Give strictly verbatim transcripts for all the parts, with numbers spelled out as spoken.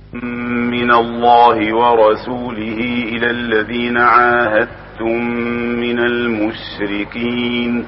من الله ورسوله إلى الذين عاهدتم من المشركين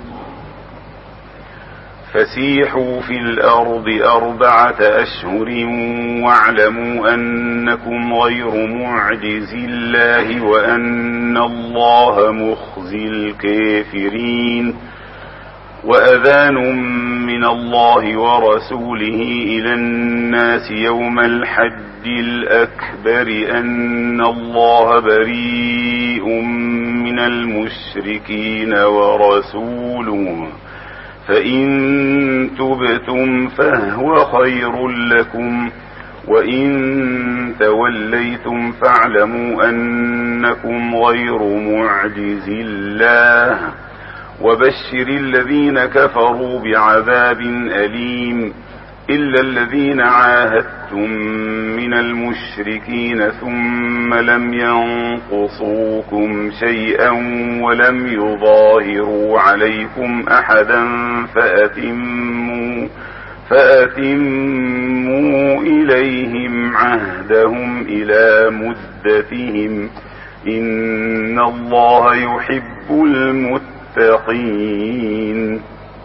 فسيحوا في الأرض أربعة أشهر واعلموا أنكم غير معجز الله وأن الله مخزي الكافرين. وأذان من الله ورسوله إلى الناس يوم الحج الأكبر أن الله بريء من المشركين ورسوله فإن تبتم فهو خير لكم وإن توليتم فاعلموا أنكم غير معجز الله وبشر الذين كفروا بعذاب أليم إلا الذين عاهدتم من المشركين ثم لم ينقصوكم شيئا ولم يظاهروا عليكم أحدا فأتموا, فأتموا إليهم عهدهم إلى مدتهم إن الله يحب المتقين.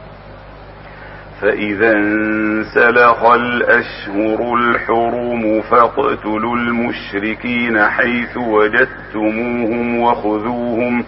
فإذا انسلخ الأشهر الحرم فاقتلوا المشركين حيث وجدتموهم وخذوهم,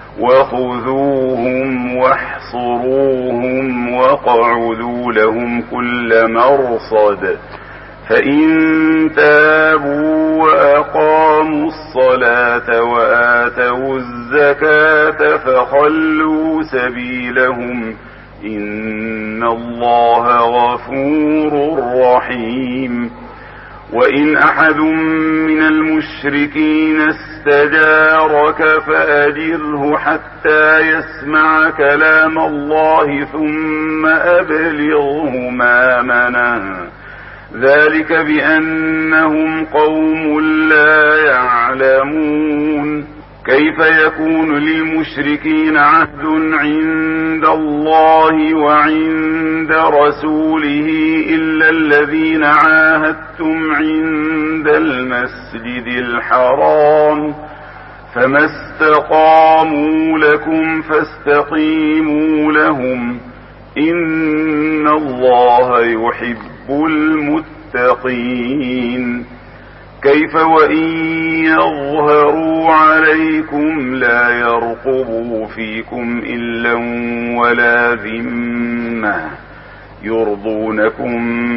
وخذوهم واحصروهم واقعدوا لهم كل مرصد فإن تابوا وأقاموا الصلاة وآتوا الزكاة فخلوا سبيلهم إن الله غفور رحيم. وإن أحد من المشركين استجارك فأجره حتى يسمع كلام الله ثم أبلغه مأمنه ذلك بأنهم قوم لا يعلمون. كيف يكون للمشركين عهد عند الله وعند رسوله إلا الذين عاهدتم عند المسجد الحرام فما استقاموا لكم فاستقيموا لهم إن الله يحب المتقين. كيف وإن يظهروا عليكم لا يرقبوا فيكم إلا ولا ذمة يرضونكم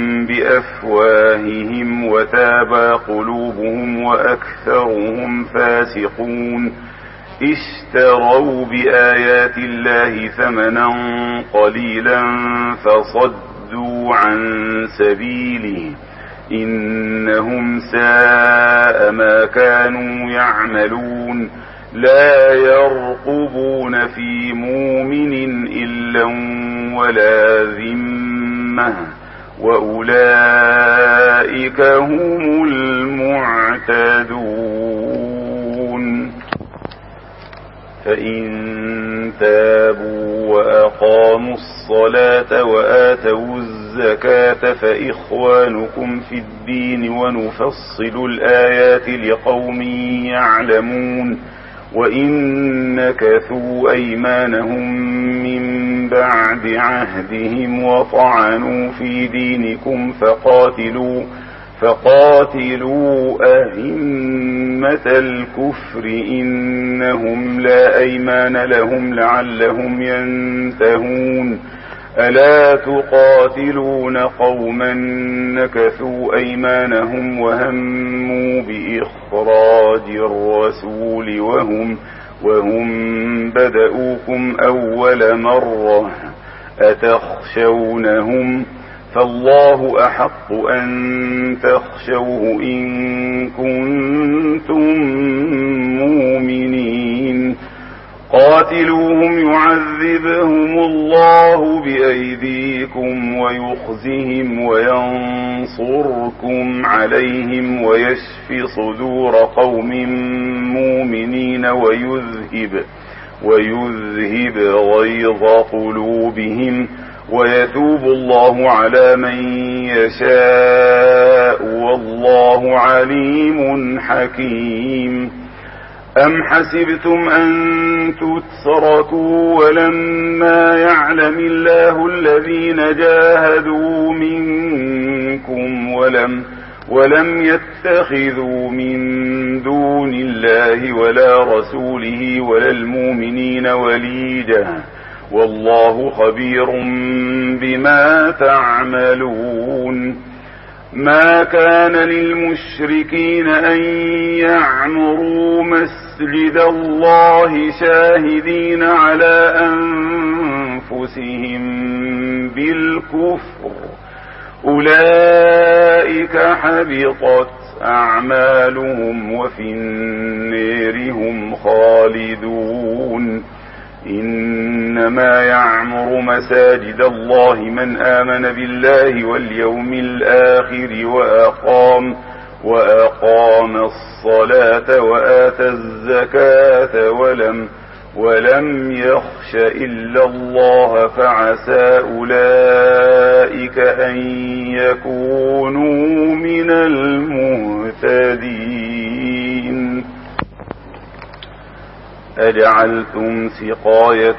بأفواههم وتابى قلوبهم وأكثرهم فاسقون. اشتروا بآيات الله ثمنا قليلا فصدوا عن سبيله إنهم ساء ما كانوا يعملون. لا يرقبون في مؤمن إلا ولا ذمة وأولئك هم المعتدون. فإن تابوا وأقاموا الصلاة وآتوا الزكاة فإخوانكم في الدين ونفصل الآيات لقوم يعلمون. وإن نكثوا أيمانهم من بعد عهدهم وطعنوا في دينكم فقاتلوا فقاتلوا أئمة الكفر إنهم لا أيمان لهم لعلهم ينتهون. ألا تقاتلون قوما نكثوا أيمانهم وهموا بإخراج الرسول وهم, وهم بدؤوكم أول مرة أتخشونهم فالله أحق أن تخشوه إن كنتم مؤمنين. قاتلوهم يعذبهم الله بأيديكم ويخزهم وينصركم عليهم ويشفي صدور قوم مؤمنين ويذهب, ويذهب غيظ قلوبهم ويتوب الله على من يشاء والله عليم حكيم. أم حسبتم أن تتركوا ولما يعلم الله الذين جاهدوا منكم ولم ولم يتخذوا من دون الله ولا رسوله ولا المؤمنين وليجا والله خبير بما تعملون. ما كان للمشركين أن يعمروا مسجد الله شاهدين على أنفسهم بالكفر أولئك حبطت أعمالهم وفي النار هم خالدون. إنما يعمر مساجد الله من آمن بالله واليوم الآخر وأقام, وأقام الصلاة وآتى الزكاة ولم, ولم يخش إلا الله فعسى أولئك أن يكونوا من المهتدين. أجعلتم سقاية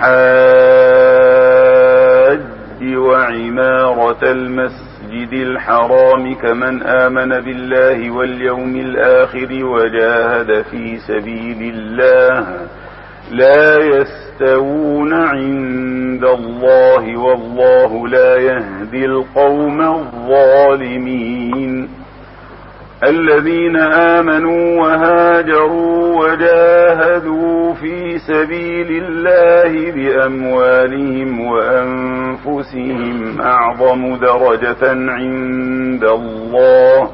الحاج وعمارة المسجد الحرام كمن آمن بالله واليوم الآخر وجاهد في سبيل الله لا يستوون عند الله والله لا يهدي القوم الظالمين. الذين آمنوا وهاجروا وجاهدوا في سبيل الله بأموالهم وأنفسهم أعظم درجة عند الله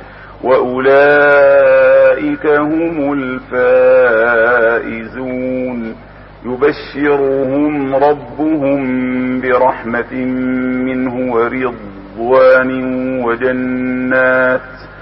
وأولئك هم الفائزون. يبشرهم ربهم برحمة منه ورضوان وجنات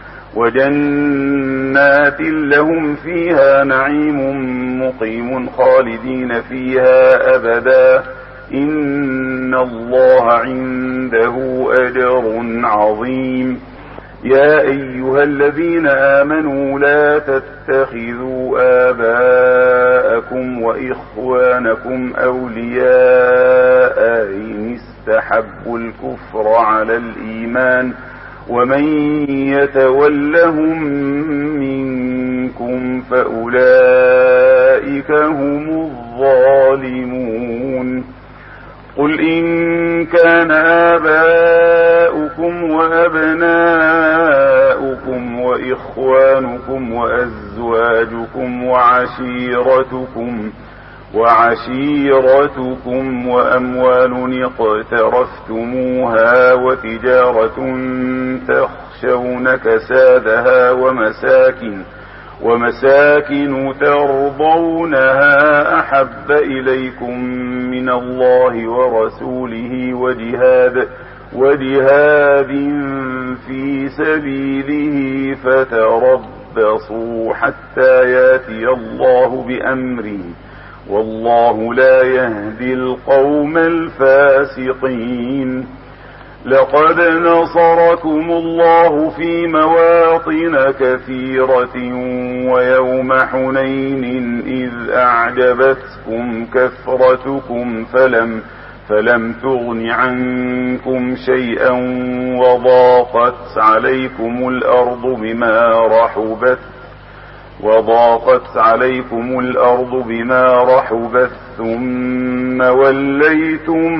وجنات لهم فيها نعيم مقيم خالدين فيها أبدا إن الله عنده أجر عظيم. يا أيها الذين آمنوا لا تتخذوا آباءكم وإخوانكم أولياء إن استحبوا الكفر على الإيمان ومن يتولهم منكم فأولئك هم الظالمون. قل إن كان آباؤكم وأبناؤكم وإخوانكم وأزواجكم وعشيرتكم وعشيرتكم وأموال اقترفتموها وتجارة تخشون كسادها ومساكن ومساكن ترضونها أحب إليكم من الله ورسوله وجهاد وجهاد في سبيله فتربصوا حتى ياتي الله بأمره والله لا يهدي القوم الفاسقين. لقد نصركم الله في مواطن كثيرة ويوم حنين إذ أعجبتكم كثرتكم فلم, فلم تغن عنكم شيئا وضاقت عليكم الأرض بما رحبت وضاقت عليكم الأرض بما رحبت ثم وليتم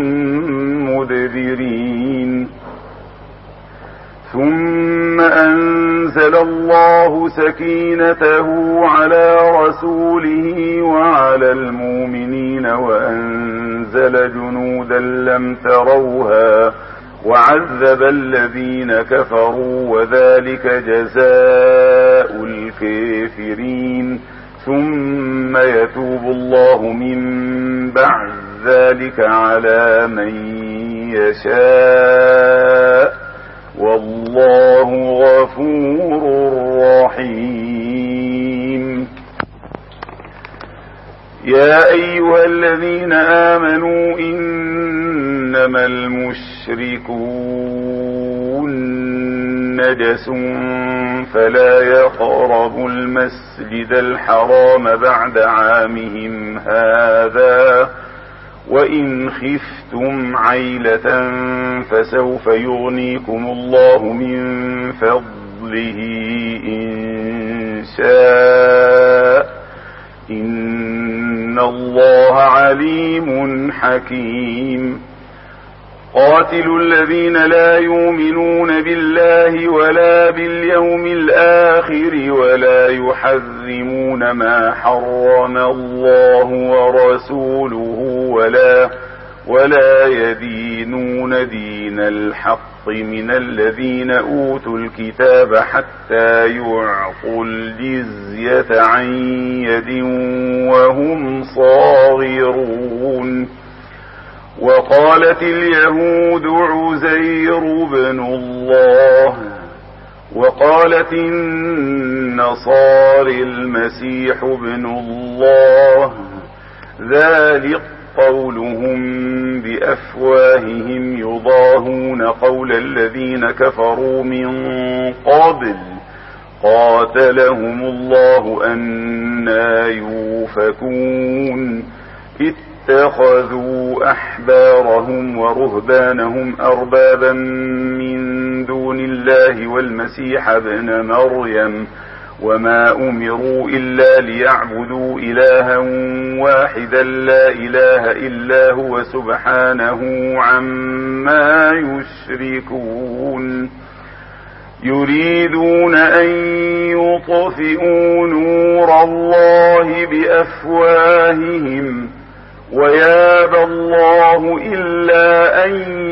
مدبرين. ثم أنزل الله سكينته على رسوله وعلى المؤمنين وأنزل جنودا لم تروها وعذب الذين كفروا وذلك جزاء الكافرين. ثم يتوب الله من بعد ذلك على من يشاء والله غفور رحيم. يا أيها الذين آمنوا إنما المشركون نجس فلا يقربوا المسجد الحرام بعد عامهم هذا وإن خفتم عيلة فسوف يغنيكم الله من فضله إن شاء إن الله عليم حكيم. قاتلوا الذين لا يؤمنون بالله ولا باليوم الآخر ولا يحرمون ما حرم الله ورسوله ولا ولا يدينون دين الحق من الذين أوتوا الكتاب حتى يعطوا الجزية عن يد وهم صاغرون. وقالت اليهود عزير بن الله وقالت النصارى المسيح بن الله ذلك قولهم بأفواههم يضاهون قول الذين كفروا من قبل قاتلهم الله أنى يؤفكون. اتخذوا أحبارهم ورهبانهم أربابا من دون الله والمسيح ابن مريم وما أمروا إلا ليعبدوا إلها واحدا لا إله إلا هو سبحانه عما يشركون. يريدون أن يطفئوا نور الله بأفواههم ويابى الله إلا أن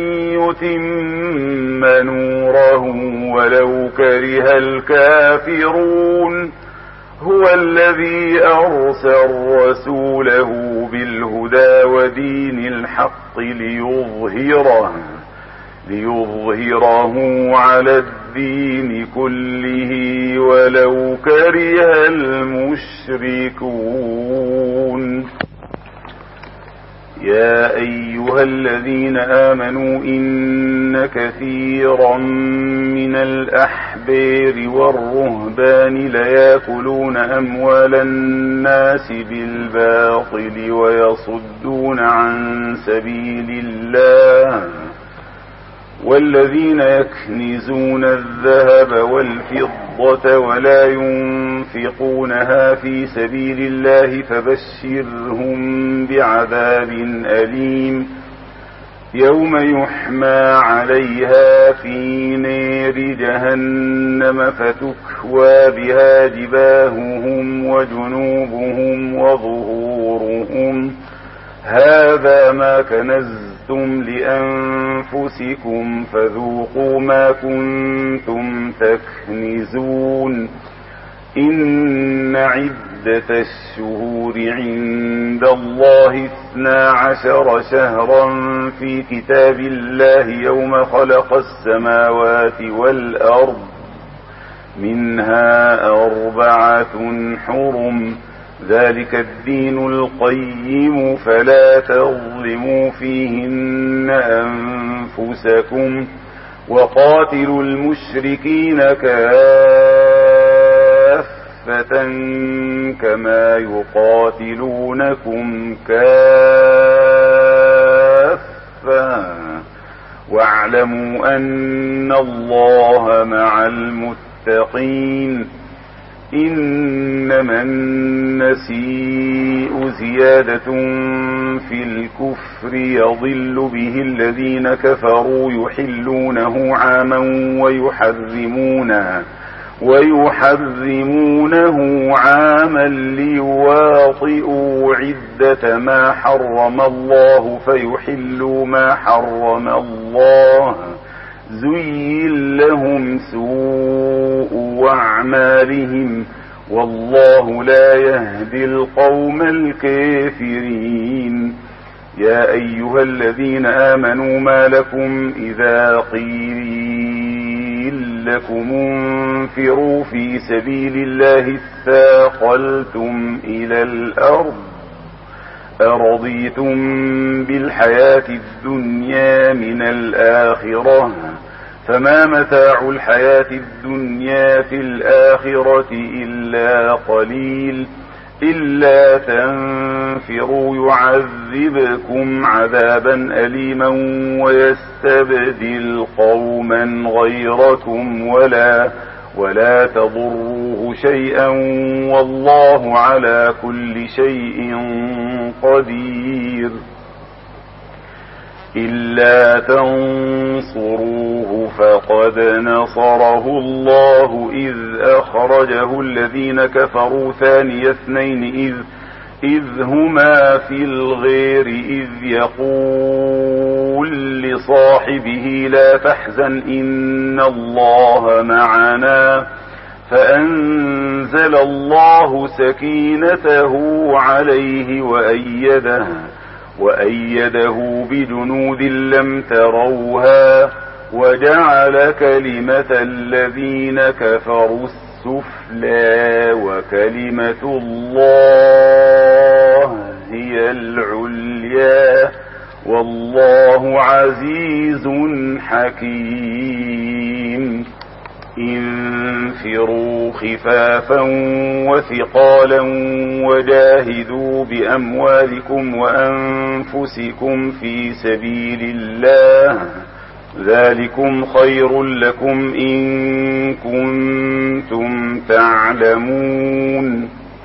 يتم نوره ولو كره الكافرون. هو الذي أرسل رسوله بالهدى ودين الحق ليظهره ليظهره على الدين كله ولو كره المشركون. يا أيها الذين آمنوا إن كثيرا من الأحبار والرهبان ليأكلون أموال الناس بالباطل ويصدون عن سبيل الله والذين يكنزون الذهب والفضة ولا ينفقونها في سبيل الله فبشرهم بعذاب أليم يوم يحمى عليها في نار جهنم فتكوى بها جباههم وجنوبهم وظهورهم هذا ما كنزتم لأنفسكم فذوقوا ما كنتم تكنزون. إن عدة الشهور عند الله اثنا عشر شهرا في كتاب الله يوم خلق السماوات والأرض منها أربعة حرم ذلك الدين القيم فلا تظلموا فيهن أنفسكم وقاتلوا المشركين كافة كما يقاتلونكم كافة واعلموا أن الله مع المتقين. إنما النسيء زيادة في الكفر يضل به الذين كفروا يحلونه عاما ويحرمونه ويحرمونه عاما ليواطئوا عدة ما حرم الله فيحلوا ما حرم الله زين لهم سوء أعمالهم والله لا يهدي القوم الكافرين. يا أيها الذين آمنوا ما لكم إذا قيل لكم انفروا في سبيل الله اثاقلتم إلى الأرض أرضيتم بالحياة الدنيا من الآخرة فما متاع الحياة الدنيا في الآخرة إلا قليل إلا تنفروا يعذبكم عذابا أليما ويستبدل قوما غيركم ولا ولا تضروه شيئا والله على كل شيء قدير. إلا تنصروه فقد نصره الله إذ أخرجه الذين كفروا ثاني اثنين إذ, إذ هما في الغير إذ يقول لصاحبه لا تحزن إن الله معنا فأنزل الله سكينته عليه وأيده وأيده بجنود لم تروها وجعل كلمة الذين كفروا السفلى وكلمة الله هي العليا والله عزيز حكيم. انفروا خفافا وثقالا وجاهدوا بأموالكم وأنفسكم في سبيل الله ذلكم خير لكم إن كنتم تعلمون.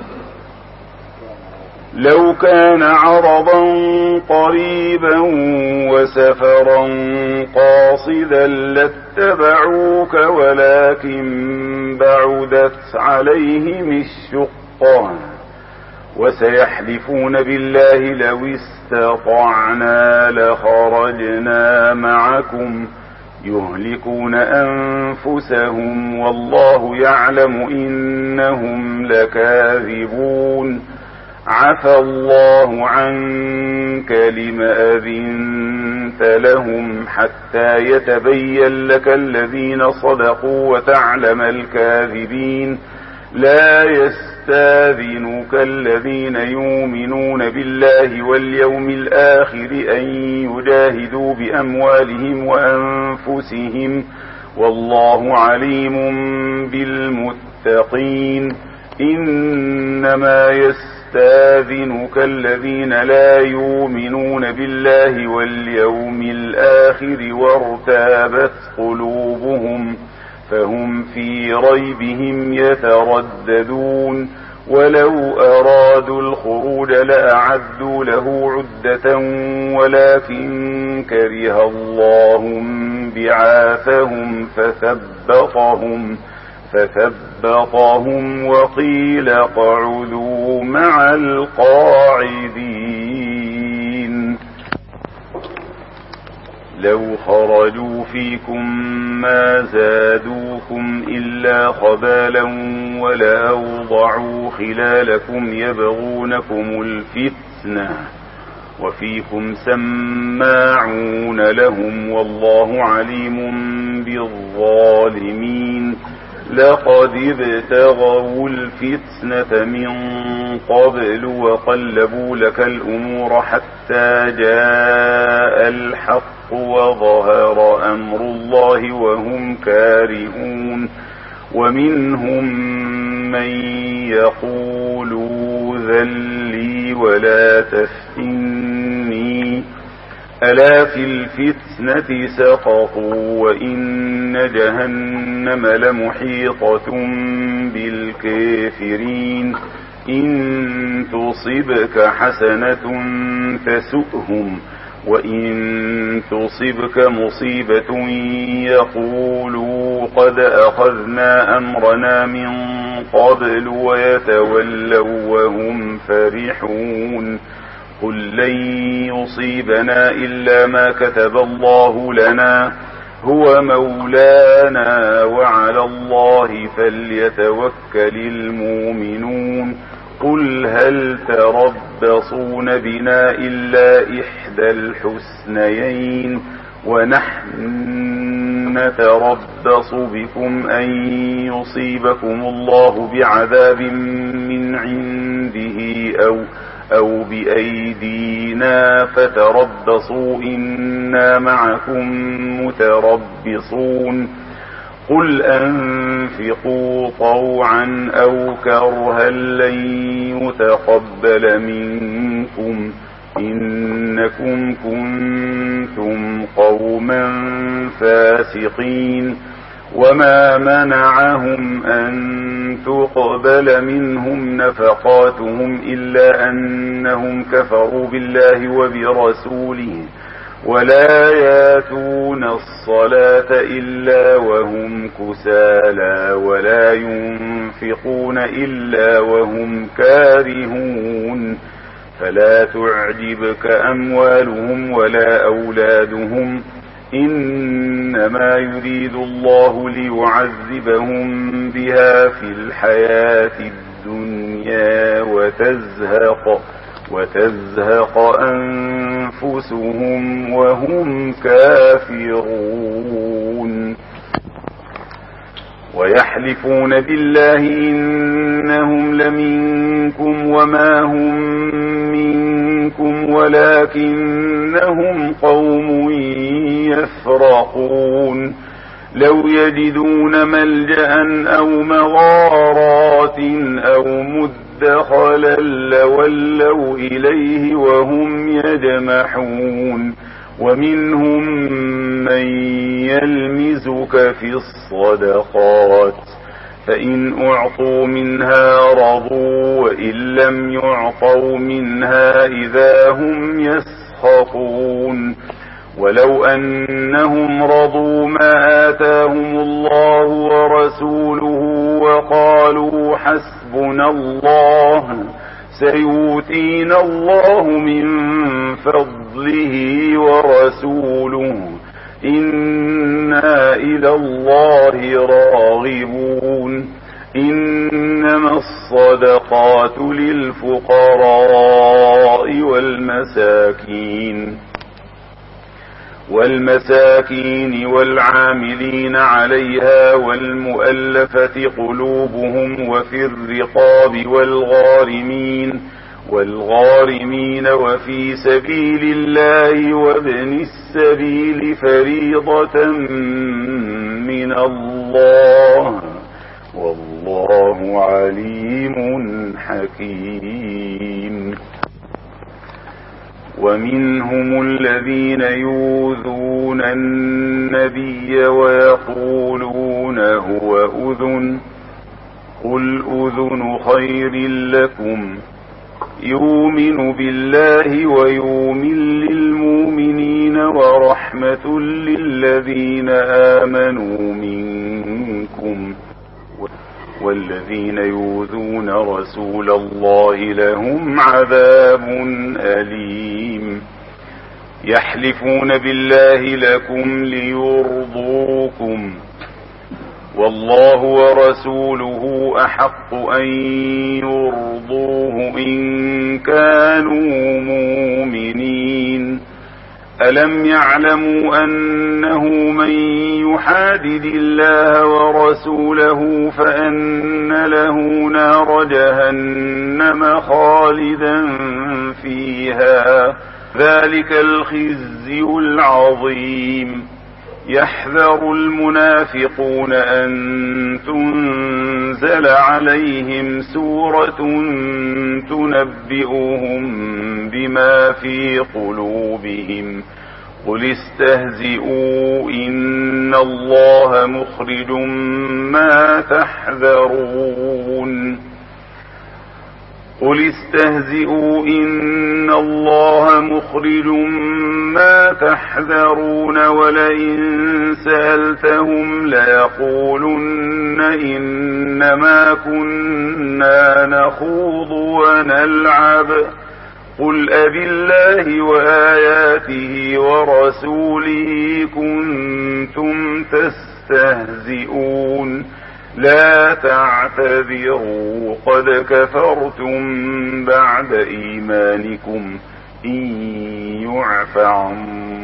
لو كان عرضا قريبا وسفرا قاصدا لاتبعوك ولكن بعدت عليهم الشقة وسيحلفون بالله لو استطعنا لخرجنا معكم يهلكون أنفسهم والله يعلم إنهم لكاذبون. عفى الله عنك لم أذنت لهم حتى يتبين لك الذين صدقوا وتعلم الكاذبين. لا يستاذنك الذين يؤمنون بالله واليوم الآخر أن يجاهدوا بأموالهم وأنفسهم والله عليم بالمتقين. إنما يستاذنك يستاذنك الذين لا يؤمنون بالله واليوم الآخر وارتابت قلوبهم فهم في ريبهم يترددون. ولو أرادوا الخروج لأعدوا له عدة ولكن كره الله بعاثهم فثبطهم فثبطهم وقيل اقعدوا مع القاعدين. لو خرجوا فيكم ما زادوكم إلا خبالا ولأوضعوا خلالكم يبغونكم الفتنة وفيكم سماعون لهم والله عليم بالظالمين. لقد ابتغوا الفتنة من قبل وقلبوا لك الأمور حتى جاء الحق وظهر أمر الله وهم كارهون. ومنهم من يقول ذلي ولا تفتني ألا في الفتنة سقطوا وإن جهنم لمحيطة بالكافرين. إن تصبك حسنة تسؤهم وإن تصبك مصيبة يقولوا قد أخذنا أمرنا من قبل ويتولوا وهم فرحون. قل لن يصيبنا إلا ما كتب الله لنا هو مولانا وعلى الله فليتوكل المؤمنون. قل هل تربصون بنا إلا إحدى الحسنيين ونحن نتربص بكم أن يصيبكم الله بعذاب من عنده أو أو بأيدينا فتربصوا إنا معكم متربصون قل أنفقوا طوعا أو كرها لن يتقبل منكم إنكم كنتم قوما فاسقين وما منعهم أن تقبل منهم نفقاتهم إلا أنهم كفروا بالله وبرسوله ولا ياتون الصلاة إلا وهم كسالى ولا ينفقون إلا وهم كارهون فلا تعجبك أموالهم ولا أولادهم إنما يريد الله ليعذبهم بها في الحياة الدنيا وتزهق وتزهق أنفسهم وهم كافرون ويحلفون بالله إنهم لمنكم وما هم منكم ولكنهم قوم يفرقون لو يجدون ملجأ أو مغارات أو مدخلا لولوا إليه وهم يجمحون ومنهم من يلمزك في الصدقات فإن أعطوا منها رضوا وإن لم يعطوا منها إذا هم يسخطون ولو أنهم رضوا ما آتاهم الله ورسوله وقالوا حسبنا الله سيؤتينا الله من فضله ورسوله إنا إلى الله راغبون إنما الصدقات للفقراء والمساكين والمساكين والعاملين عليها والمؤلفة قلوبهم وفي الرقاب والغارمين والغارمين وفي سبيل الله وابن السبيل فريضة من الله والله عليم حكيم ومنهم الذين يؤذون النبي ويقولون هو أذن قل أذن خير لكم يؤمن بالله ويؤمن للمؤمنين ورحمة للذين آمنوا منكم والذين يؤذون رسول الله لهم عذاب أليم يحلفون بالله لكم ليرضوكم والله ورسوله أحق أن يرضوه إن كانوا مؤمنين ألم يعلموا أنه من يحادد الله ورسوله فأن له نار جهنم خالدا فيها ذلك الخزي العظيم يحذر المنافقون أن تنزل عليهم سورة تنبئهم بما في قلوبهم قل استهزئوا إن الله مخرج ما تحذرون قل استهزئوا إن الله مخرج ما تحذرون ولئن سألتهم ليقولن إنما كنا نخوض ونلعب قل أبالله وآياته ورسوله كنتم تستهزئون لا تعتذروا قد كفرتم بعد إيمانكم إن يعف عن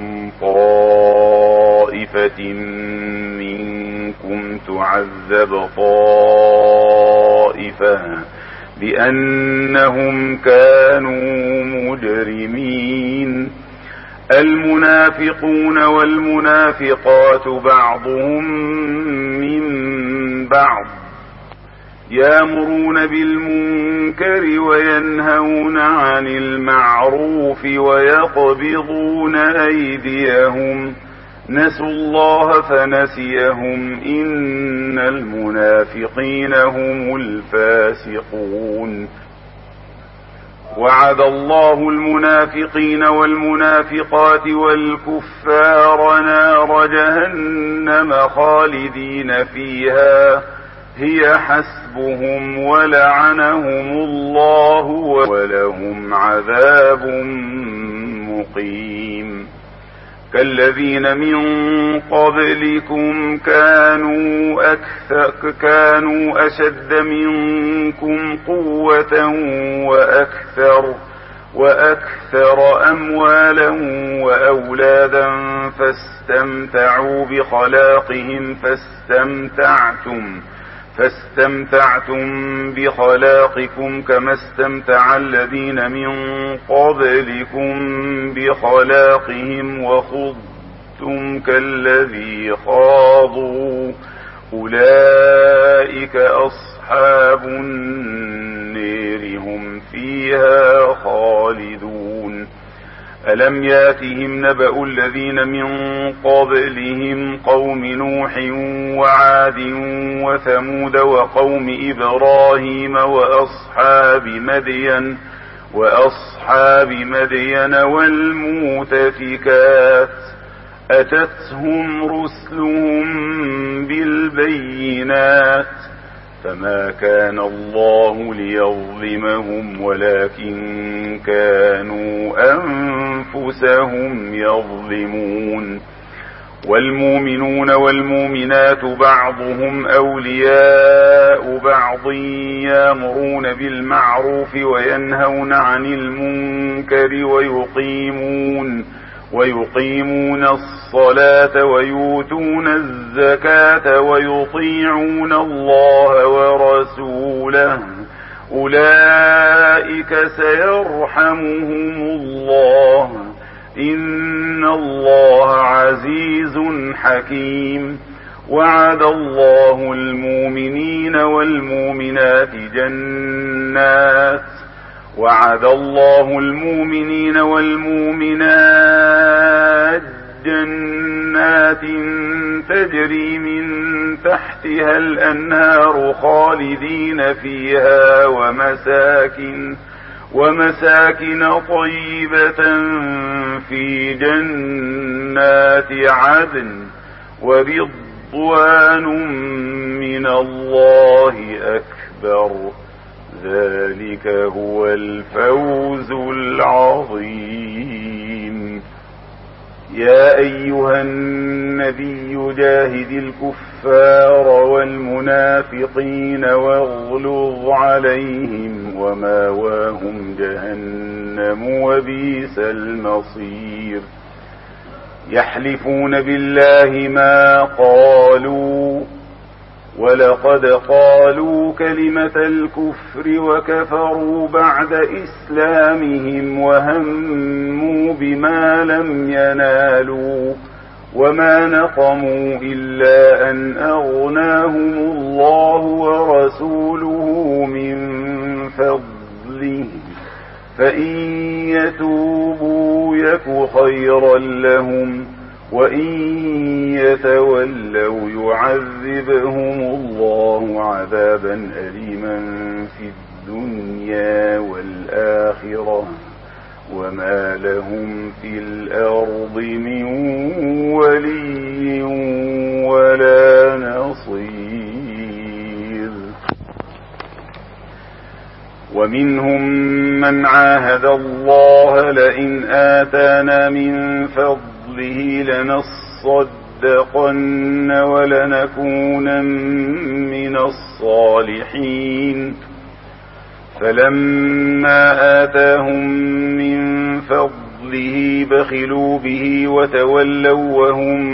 طائفة منكم تعذب طائفة بأنهم كانوا مجرمين. المنافقون والمنافقات بعضهم من بعض يأمرون بالمنكر وينهون عن المعروف ويقبضون أيديهم نسوا الله فنسيهم إن المنافقين هم الفاسقون. وعد الله المنافقين والمنافقات والكفار نار جهنم خالدين فيها هي حسبهم ولعنهم الله ولهم عذاب مقيم. كالذين من قبلكم كانوا أكثر كانوا أشد منكم قوة وأكثر وأكثر أموالا وأولادا فاستمتعوا بخلاقهم فاستمتعتم فاستمتعتم بخلاقكم كما استمتع الذين من قبلكم بخلاقهم وخضتم كالذي خاضوا أولئك أصحاب النير هم فيها خالدون. ألم ياتهم نبأ الذين من قبلهم قوم نوح وعاد وثمود وقوم إبراهيم وأصحاب مدين وأصحاب مدين والمؤتفكات أتتهم رسلهم بالبينات فما كان الله ليظلمهم ولكن كانوا أنفسهم يظلمون. والمؤمنون والمؤمنات بعضهم أولياء بعض يأمرون بالمعروف وينهون عن المنكر ويقيمون ويقيمون الصلاة ويؤتون الزكاة ويطيعون الله ورسوله أولئك سيرحمهم الله إن الله عزيز حكيم. وعد الله المؤمنين والمؤمنات جنات وعد الله المؤمنين والمؤمنات جنات تجري من تحتها الأنهار خالدين فيها ومساكن ومساكن طيبة في جنات عدن ورضوان من الله أكبر ذلك هو الفوز العظيم. يا أيها النبي جاهد الكفار والمنافقين واغلظ عليهم وماواهم جهنم وبئس المصير. يحلفون بالله ما قالوا ولقد قالوا كلمة الكفر وكفروا بعد إسلامهم وهموا بما لم ينالوا وما نقموا إلا أن أغناهم الله ورسوله من فضله فإن يتوبوا يك خيرا لهم وإن يتولوا يعذبهم الله عذابا أليما في الدنيا والآخرة وما لهم في الأرض من ولي ولا نصير. ومنهم من عاهد الله لئن آتانا من فضله لنصدقن ولنكونن من الصالحين فلما آتاهم من فضله بخلوا به وتولوا وهم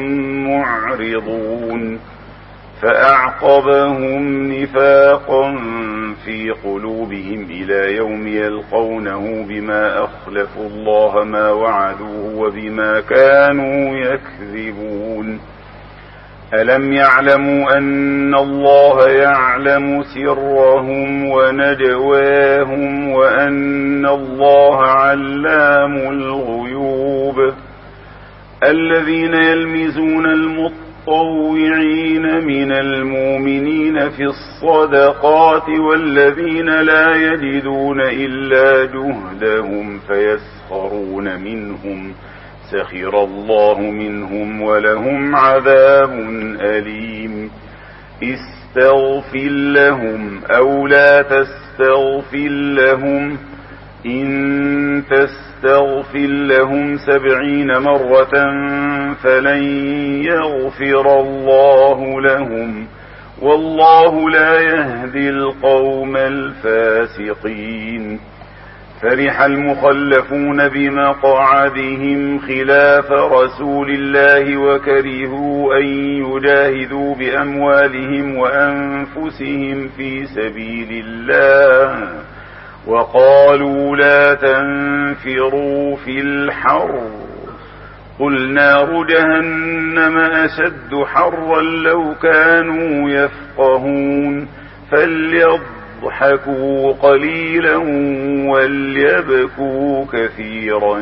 معرضون فأعقبهم نفاقا في قلوبهم إلى يوم يلقونه بما أخلفوا الله ما وعدوه وبما كانوا يكذبون. ألم يعلموا أن الله يعلم سرهم ونجواهم وأن الله علام الغيوب. الذين يلمزون المطوعين من المؤمنين في الصدقات والذين لا يجدون إلا جهدهم فيسخرون منهم سخر الله منهم ولهم عذاب أليم. استغفر لهم أو لا تستغفر لهم إن تستغفر لهم سبعين مرة فلن يغفر الله لهم والله لا يهدي القوم الفاسقين. فرح المخلفون بمقعدهم خلاف رسول الله وكرهوا أن يجاهدوا بأموالهم وأنفسهم في سبيل الله وقالوا لا تنفروا في الحر قل نار جهنم أشد حرا لو كانوا يفقهون فليضحكوا قليلا وليبكوا كثيرا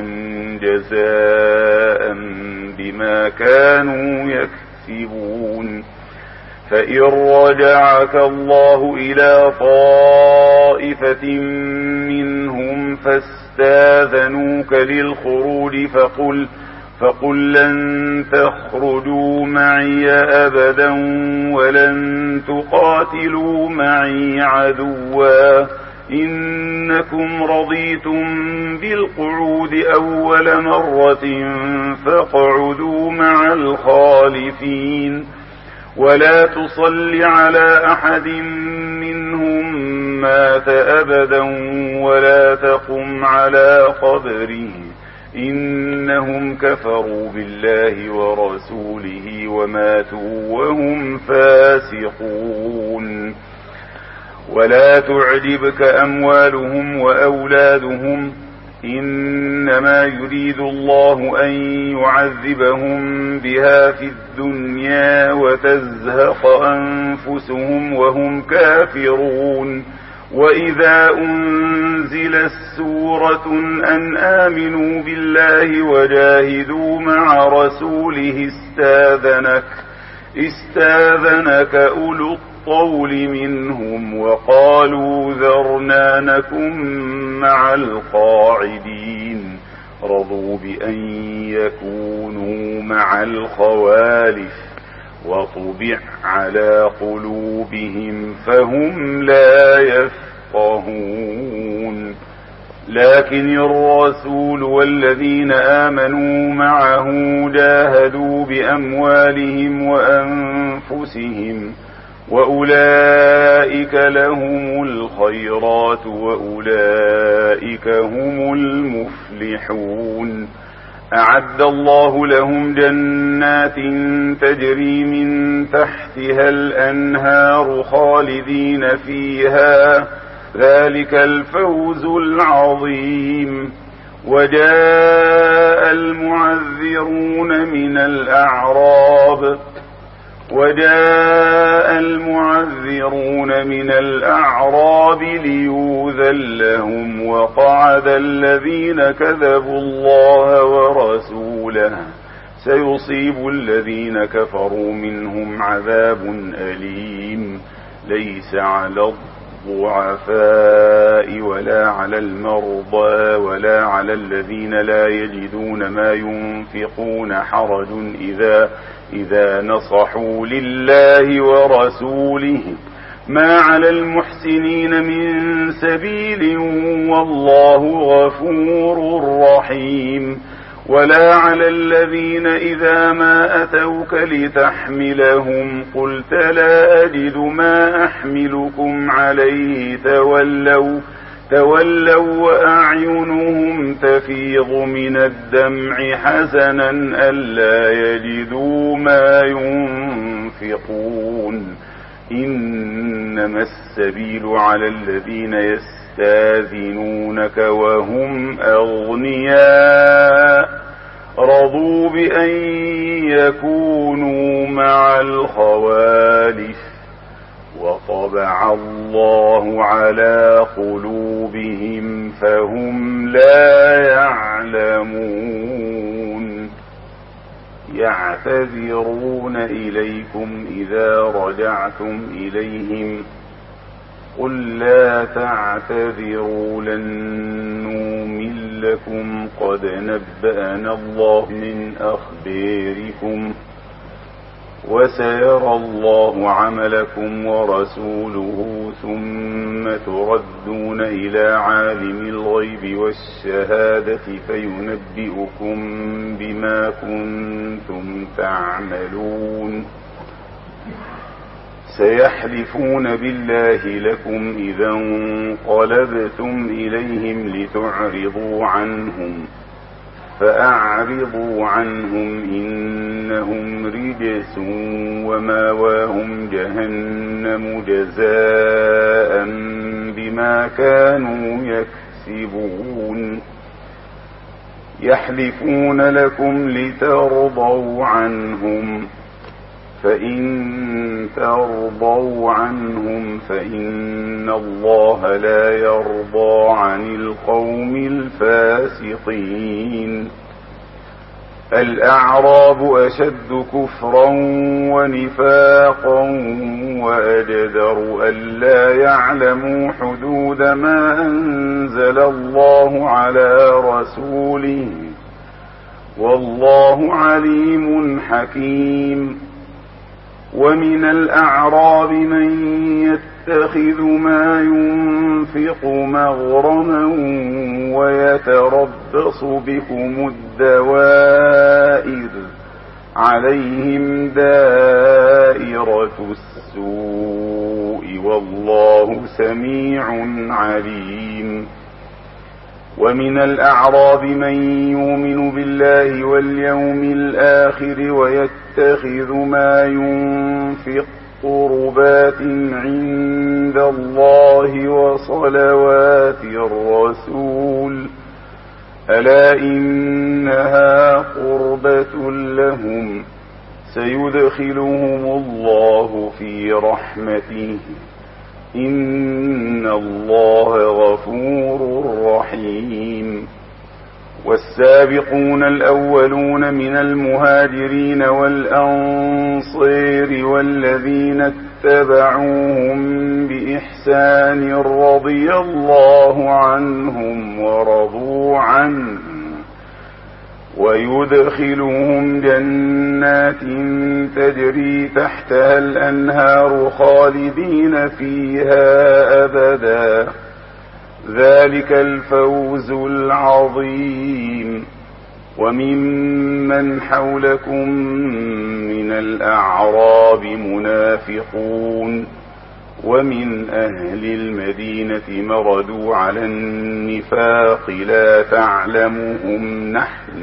جزاء بما كانوا يكسبون. فإن رجعك الله إلى طائفة منهم فاستاذنوك للخروج فقل فقل لن تخرجوا معي أبدا ولن تقاتلوا معي عدوا إنكم رضيتم بالقعود أول مرة فاقعدوا مع الخالفين ولا تصل على أحد منهم مات أبدا ولا تقم على قبره إنهم كفروا بالله ورسوله وماتوا وهم فاسقون. ولا تعجبك أموالهم وأولادهم إنما يريد الله أن يعذبهم بها في الدنيا وتزهق أنفسهم وهم كافرون. وإذا أنزلت سورة أن آمنوا بالله وجاهدوا مع رسوله استاذنك استاذنك أولو الطول منهم وقالوا ذرنا نكن مع القاعدين رضوا بأن يكونوا مع الخوالف وطبع على قلوبهم فهم لا يفقهون. لكن الرسول والذين آمنوا معه جاهدوا بأموالهم وأنفسهم وأولئك لهم الخيرات وأولئك هم المفلحون. أعد الله لهم جنات تجري من تحتها الأنهار خالدين فيها ذلك الفوز العظيم. وجاء المعذرون من الأعراب وجاء المعذرون من الأعراب ليؤذن لهم وقعد الذين كذبوا الله ورسوله سيصيب الذين كفروا منهم عذاب أليم. ليس على الضعفاء ولا على المرضى ولا على الذين لا يجدون ما ينفقون حرج إذا إذا نصحوا لله ورسوله ما على المحسنين من سبيل والله غفور رحيم. ولا على الذين إذا ما أتوك لتحملهم قلت لا أجد ما أحملكم عليه تولوا تولوا وأعينهم تفيض من الدمع حزنا ألا يجدوا ما ينفقون إنما السبيل على الذين يستاذنونك وهم أغنياء رضوا بأن يكونوا مع الخوالف وطبع الله على قلوبهم فهم لا يعلمون يعتذرون إليكم إذا رجعتم إليهم قل لا تعتذروا لن نؤمن لكم قد نبأنا الله من أخباركم وسيرى الله عملكم ورسوله ثم تردون إلى عالم الغيب والشهادة فينبئكم بما كنتم تعملون سيحلفون بالله لكم إذا انقلبتم إليهم لتعرضوا عنهم فأعرضوا عنهم إنهم رجس وماواهم جهنم جزاء بما كانوا يكسبون يحلفون لكم لترضوا عنهم فإن ترضوا عنهم فإن الله لا يرضى عن القوم الفاسقين الأعراب أشد كفرا ونفاقا وأجدر ألا يعلموا حدود ما أنزل الله على رسوله والله عليم حكيم ومن الأعراب من يتخذ ما ينفق مغرما ويتربص بكم الدوائر عليهم دائرة السوء والله سميع عليم ومن الأعراب من يؤمن بالله واليوم الآخر ويتخذ ما ينفق قربات عند الله وصلوات الرسول ألا إنها قربة لهم سيدخلهم الله في رحمته إن الله غفور رحيم والسابقون الأولون من المهاجرين والأنصار والذين اتبعوهم بإحسان رضي الله عنهم ورضوا عنه ويدخلهم جنات تجري تحتها الأنهار خالدين فيها أبدا ذلك الفوز العظيم وممن حولكم من الأعراب منافقون ومن أهل المدينة مردوا على النفاق لا تعلمهم نحن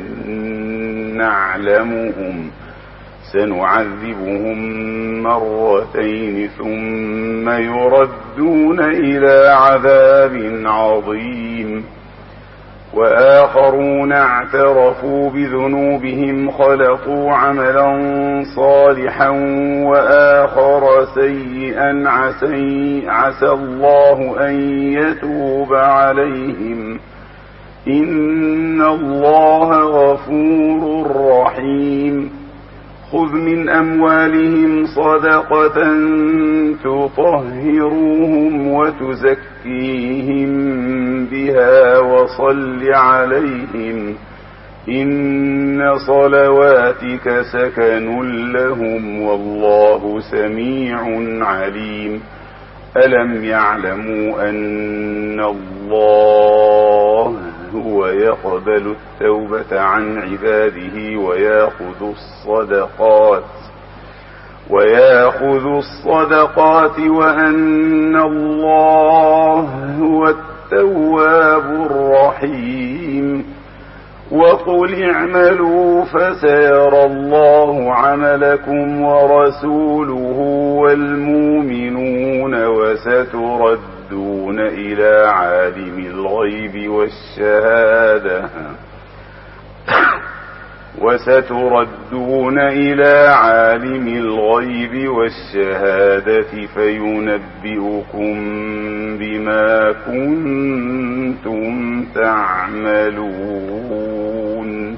نعلمهم سنعذبهم مرتين ثم يردون إلى عذاب عظيم وآخرون اعترفوا بذنوبهم خلقوا عملا صالحا وآخر سيئا عسى, عسى الله أن يتوب عليهم إن الله غفور رحيم خذ من أموالهم صدقة تطهرهم وتزكيهم بها وصل عليهم إن صلواتك سكن لهم والله سميع عليم ألم يعلموا أن الله هو يقبل التوبة عن عباده ويأخذ الصدقات ويأخذ الصدقات وأن الله هو التواب الرحيم وقل اعملوا فسيرى الله عملكم ورسوله والمؤمنون وستردون إلى عالم الغيب والشهادة وستردون إلى عالم الغيب والشهادة فينبئكم بما كنتم تعملون.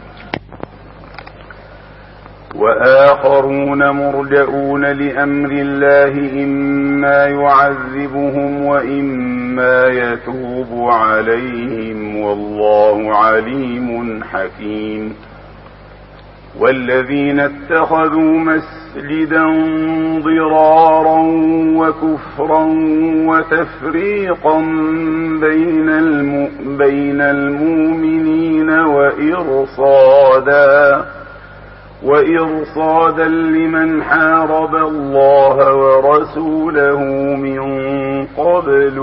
وآخرون مرجئون لأمر الله إما يعذبهم وإما يتوب عليهم والله عليم حكيم. والذين اتخذوا مسجدا ضرارا وكفرا وتفريقا بين بين المؤمنين وإرصادا وإرصادا لمن حارب الله ورسوله من قبل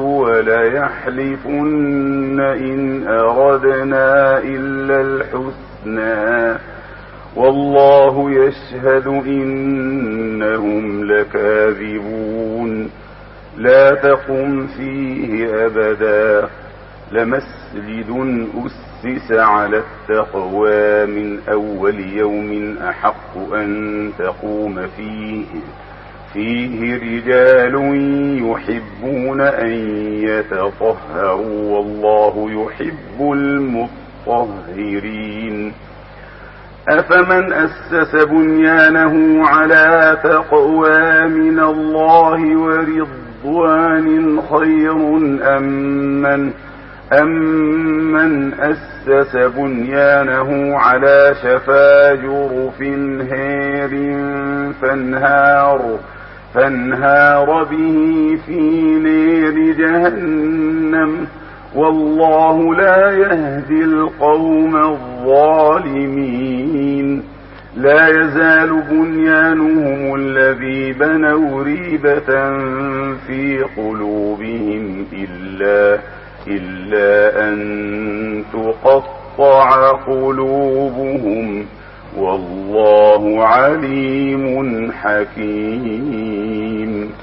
وليحلفن إن أردنا إلا الحسنى والله يشهد إنهم لكاذبون. لا تقم فيه أبدا لمسجد أسس على التقوى من أول يوم أحق أن تقوم فيه فيه رجال يحبون أن يتطهروا والله يحب المطهرين. أفمن أسس بنيانه على تقوى من الله ورضوان خير أم من, أم من أسس بنيانه على شفا جرف هير فانهار, فانهار به في نير جهنم والله لا يهدي القوم الظالمين. لا يزال بنيانهم الذي بنوا ريبة في قلوبهم إلا, إلا أن تقطع قلوبهم والله عليم حكيم.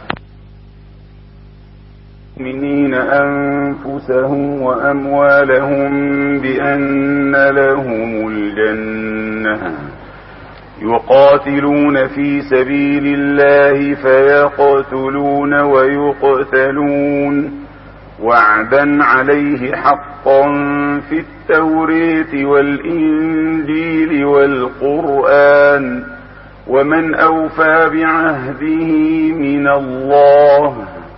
المؤمنين أنفسهم وأموالهم بأن لهم الجنة يقاتلون في سبيل الله فيقتلون ويقتلون وعدا عليه حقا في التوراة والإنجيل والقرآن ومن أوفى بعهده من الله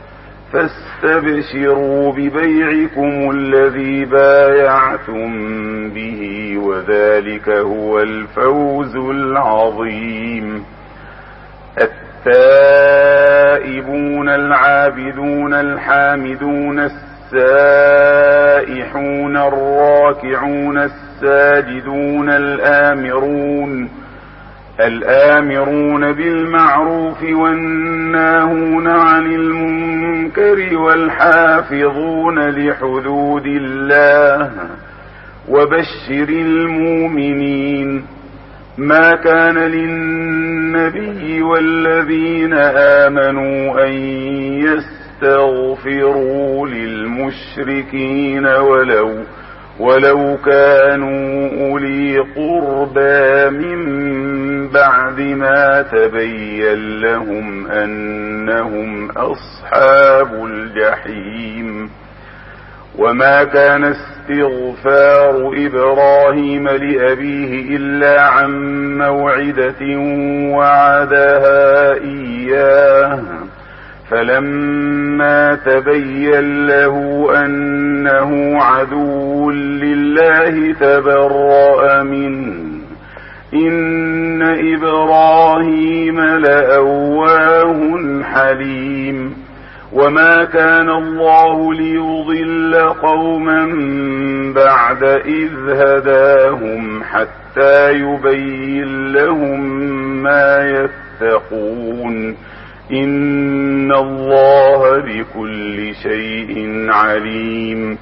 فاستبشروا ببيعكم الذي بايعتم به وذلك هو الفوز العظيم. التائبون العابدون الحامدون السائحون الراكعون الساجدون الآمرون الآمرون بالمعروف والناهون عن المنكر والحافظون لحدود الله وبشر المؤمنين. ما كان للنبي والذين آمنوا أن يستغفروا للمشركين ولو ولو كانوا أولي قربى من بعد ما تبين لهم أنهم أصحاب الجحيم. وما كان استغفار إبراهيم لأبيه إلا عن موعدة وعدها إياه فلما تبين له أنه عدو لله تبرأ منه إن إبراهيم لأواه حليم. وما كان الله ليضل قوما بعد إذ هداهم حتى يبين لهم ما يتقون إن الله بكل شيء عليم.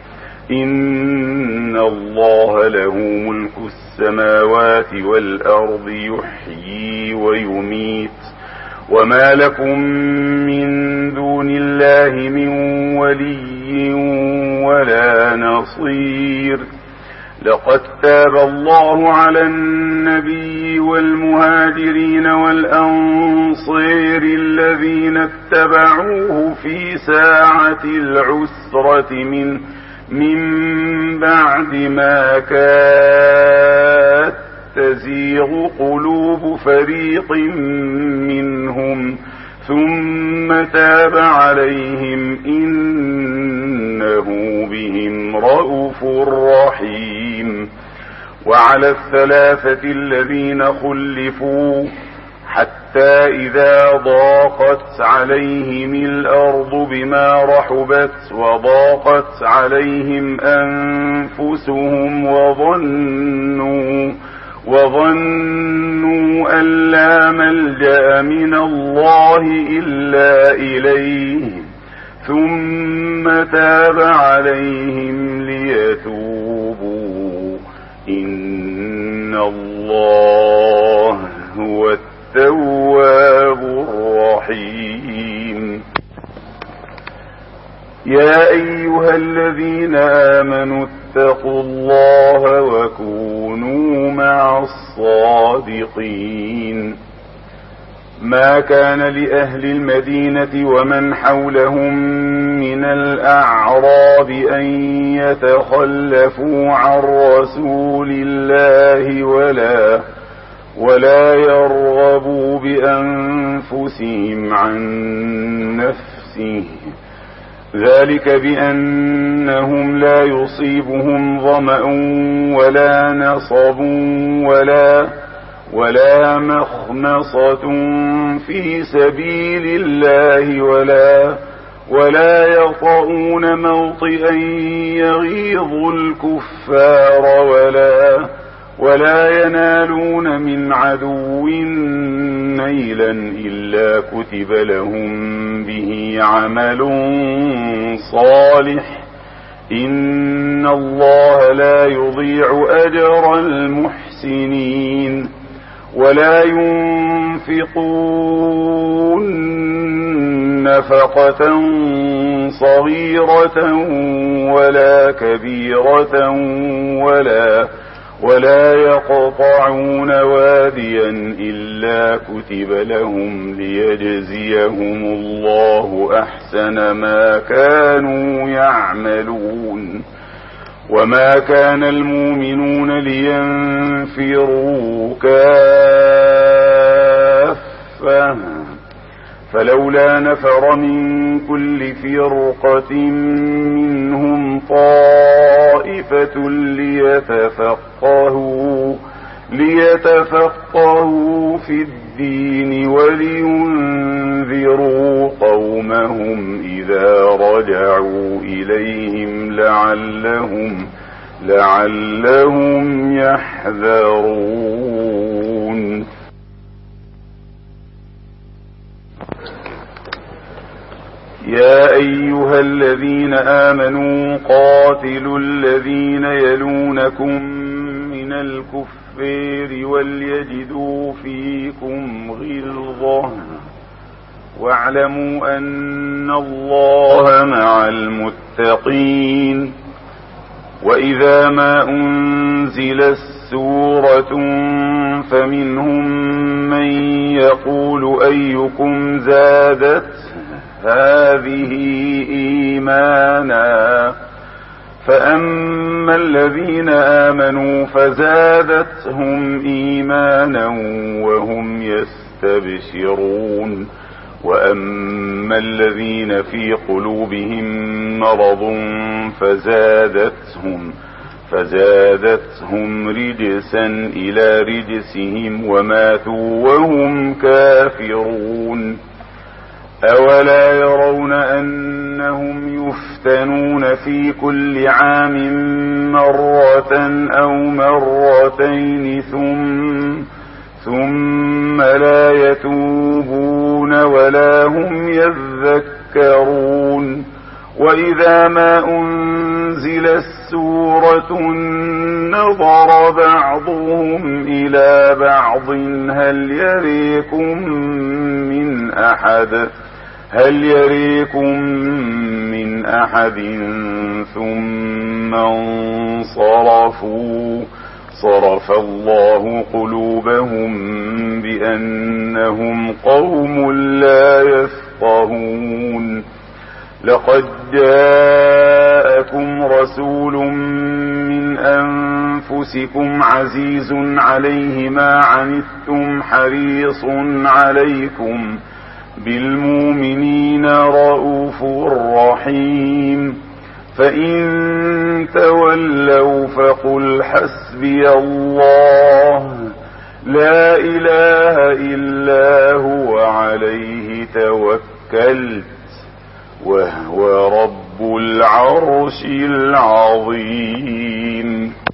إن الله له ملك السماوات والأرض يحيي ويميت وما لكم من دون الله من ولي ولا نصير. لقد تاب الله على النبي والمهاجرين والأنصار الذين اتبعوه في ساعة العسرة من من بعد ما كاد تزيغ قلوب فريق منهم ثم تاب عليهم إنه بهم رءوف رحيم. وعلى الثلاثة الذين خلفوا حتى إذا ضاقت عليهم الأرض بما رحبت وضاقت عليهم أنفسهم وظنوا وظنوا أن لا ملجأ من الله إلا إليه ثم تاب عليهم ليتوبوا إن الله هو التواب الرحيم. يا أيها الذين آمنوا اتقوا الله وكونوا مع الصادقين. ما كان لأهل المدينة ومن حولهم من الأعراب أن يتخلفوا عن رسول الله ولا ولا يرغبوا بأنفسهم عن نفسه ذلك بأنهم لا يصيبهم ظمأ ولا نصب ولا ولا مخمصة في سبيل الله ولا ولا يطؤون موطئا يغيظ الكفار ولا ولا ينالون من عدو نيلا إلا كتب لهم به عمل صالح إن الله لا يضيع أجر المحسنين. ولا ينفقون نفقة صغيرة ولا كبيرة ولا ولا يقطعون واديا إلا كتب لهم ليجزيهم الله أحسن ما كانوا يعملون. وما كان المؤمنون لينفروا كافة فلولا نفر من كل فرقة منهم طائفة ليتفقهوا ليتفقهوا في الدين ولينذروا قومهم إذا رجعوا إليهم لعلهم لعلهم يحذرون. يا أيها الذين آمنوا قاتلوا الذين يلونكم من الكفار وليجدوا فيكم غلظة واعلموا أن الله مع المتقين. وإذا ما أنزلت سورة فمنهم من يقول أيكم زادت هذه إيمانا فأما الذين آمنوا فزادتهم إيمانا وهم يستبشرون وأما الذين في قلوبهم مرض فزادتهم فزادتهم رجسا إلى رجسهم وماتوا وهم كافرون. أولا يرون أنهم يفتنون في كل عام مرة أو مرتين ثم ثم لا يتوبون ولا هم يذكرون. وإذا ما أنزل أنزلت سورة نظر بعضهم إلى بعض هل يريكم من أحد هل يريكم من أحد ثم انصرفوا صرف الله قلوبهم بأنهم قوم لا يفقهون. لقد جاءكم رسول من أنفسكم عزيز عليه ما عنتم حريص عليكم بالمؤمنين رؤوف رحيم. فإن تولوا فقل حسبي الله لا إله إلا هو عليه توكلت وهو رب العرش العظيم.